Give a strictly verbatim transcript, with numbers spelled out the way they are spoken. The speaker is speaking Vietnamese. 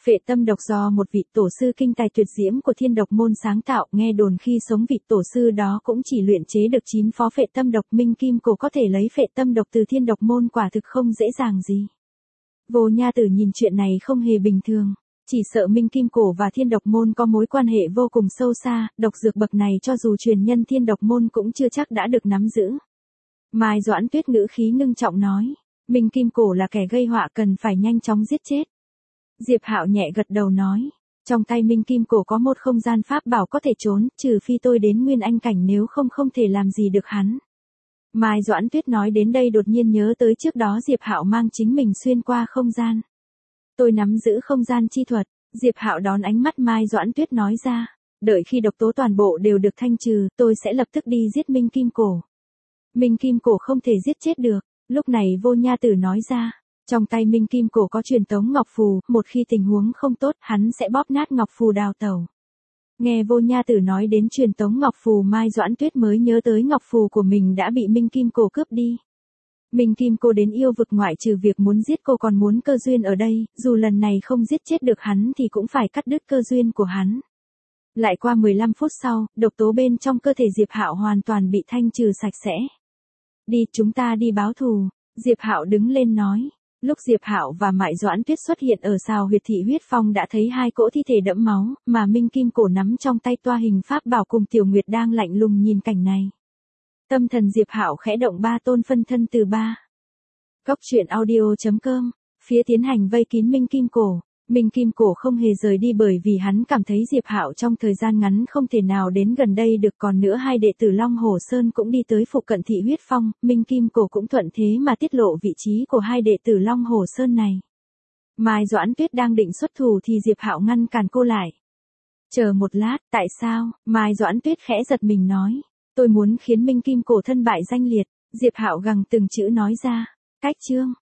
Phệ tâm độc do một vị tổ sư kinh tài tuyệt diễm của Thiên Độc môn sáng tạo, nghe đồn khi sống vị tổ sư đó cũng chỉ luyện chế được chín phó phệ tâm độc, Minh Kim Cổ có thể lấy phệ tâm độc từ Thiên Độc môn quả thực không dễ dàng gì. Vô Nha Tử nhìn chuyện này không hề bình thường, chỉ sợ Minh Kim Cổ và Thiên Độc môn có mối quan hệ vô cùng sâu xa, độc dược bậc này cho dù truyền nhân Thiên Độc môn cũng chưa chắc đã được nắm giữ. Mai Doãn Tuyết ngữ khí ngưng trọng nói, Minh Kim Cổ là kẻ gây họa cần phải nhanh chóng giết chết. Diệp Hạo nhẹ gật đầu nói, trong tay Minh Kim Cổ có một không gian pháp bảo có thể trốn, trừ phi tôi đến Nguyên Anh cảnh, nếu không không thể làm gì được hắn. Mai Doãn Tuyết nói đến đây đột nhiên nhớ tới trước đó Diệp Hạo mang chính mình xuyên qua không gian. Tôi nắm giữ không gian chi thuật. Diệp Hạo đón ánh mắt Mai Doãn Tuyết nói ra, đợi khi độc tố toàn bộ đều được thanh trừ, tôi sẽ lập tức đi giết Minh Kim Cổ. Minh Kim Cổ không thể giết chết được. Lúc này Vô Nha Tử nói ra, trong tay Minh Kim Cổ có truyền tống ngọc phù, một khi tình huống không tốt, hắn sẽ bóp nát ngọc phù đào tẩu. Nghe Vô Nha Tử nói đến truyền tống ngọc phù, Mai Doãn Tuyết mới nhớ tới ngọc phù của mình đã bị Minh Kim Cổ cướp đi. Minh Kim Cổ đến yêu vực ngoại trừ việc muốn giết cô còn muốn cơ duyên ở đây, dù lần này không giết chết được hắn thì cũng phải cắt đứt cơ duyên của hắn. Lại qua mười lăm phút sau, độc tố bên trong cơ thể Diệp Hạo hoàn toàn bị thanh trừ sạch sẽ. Đi, chúng ta đi báo thù. Diệp Hạo đứng lên nói. Lúc Diệp Hạo và Mai Doãn Tuyết xuất hiện ở Sào Huyệt Thị Huyết Phong đã thấy hai cỗ thi thể đẫm máu, mà Minh Kim Cổ nắm trong tay toa hình pháp bảo cùng Tiểu Nguyệt đang lạnh lùng nhìn cảnh này. Tâm thần Diệp Hạo khẽ động, ba tôn phân thân từ ba. Cốc truyện audio chấm com, phía tiến hành vây kín Minh Kim Cổ. Minh Kim Cổ không hề rời đi bởi vì hắn cảm thấy Diệp Hạo trong thời gian ngắn không thể nào đến gần đây được, còn nữa hai đệ tử Long Hồ Sơn cũng đi tới phụ cận Thị Huyết Phong, Minh Kim Cổ cũng thuận thế mà tiết lộ vị trí của hai đệ tử Long Hồ Sơn này. Mai Doãn Tuyết đang định xuất thủ thì Diệp Hạo ngăn cản cô lại. Chờ một lát, tại sao? Mai Doãn Tuyết khẽ giật mình nói, tôi muốn khiến Minh Kim Cổ thân bại danh liệt. Diệp Hạo gằn từng chữ nói ra, cách chương.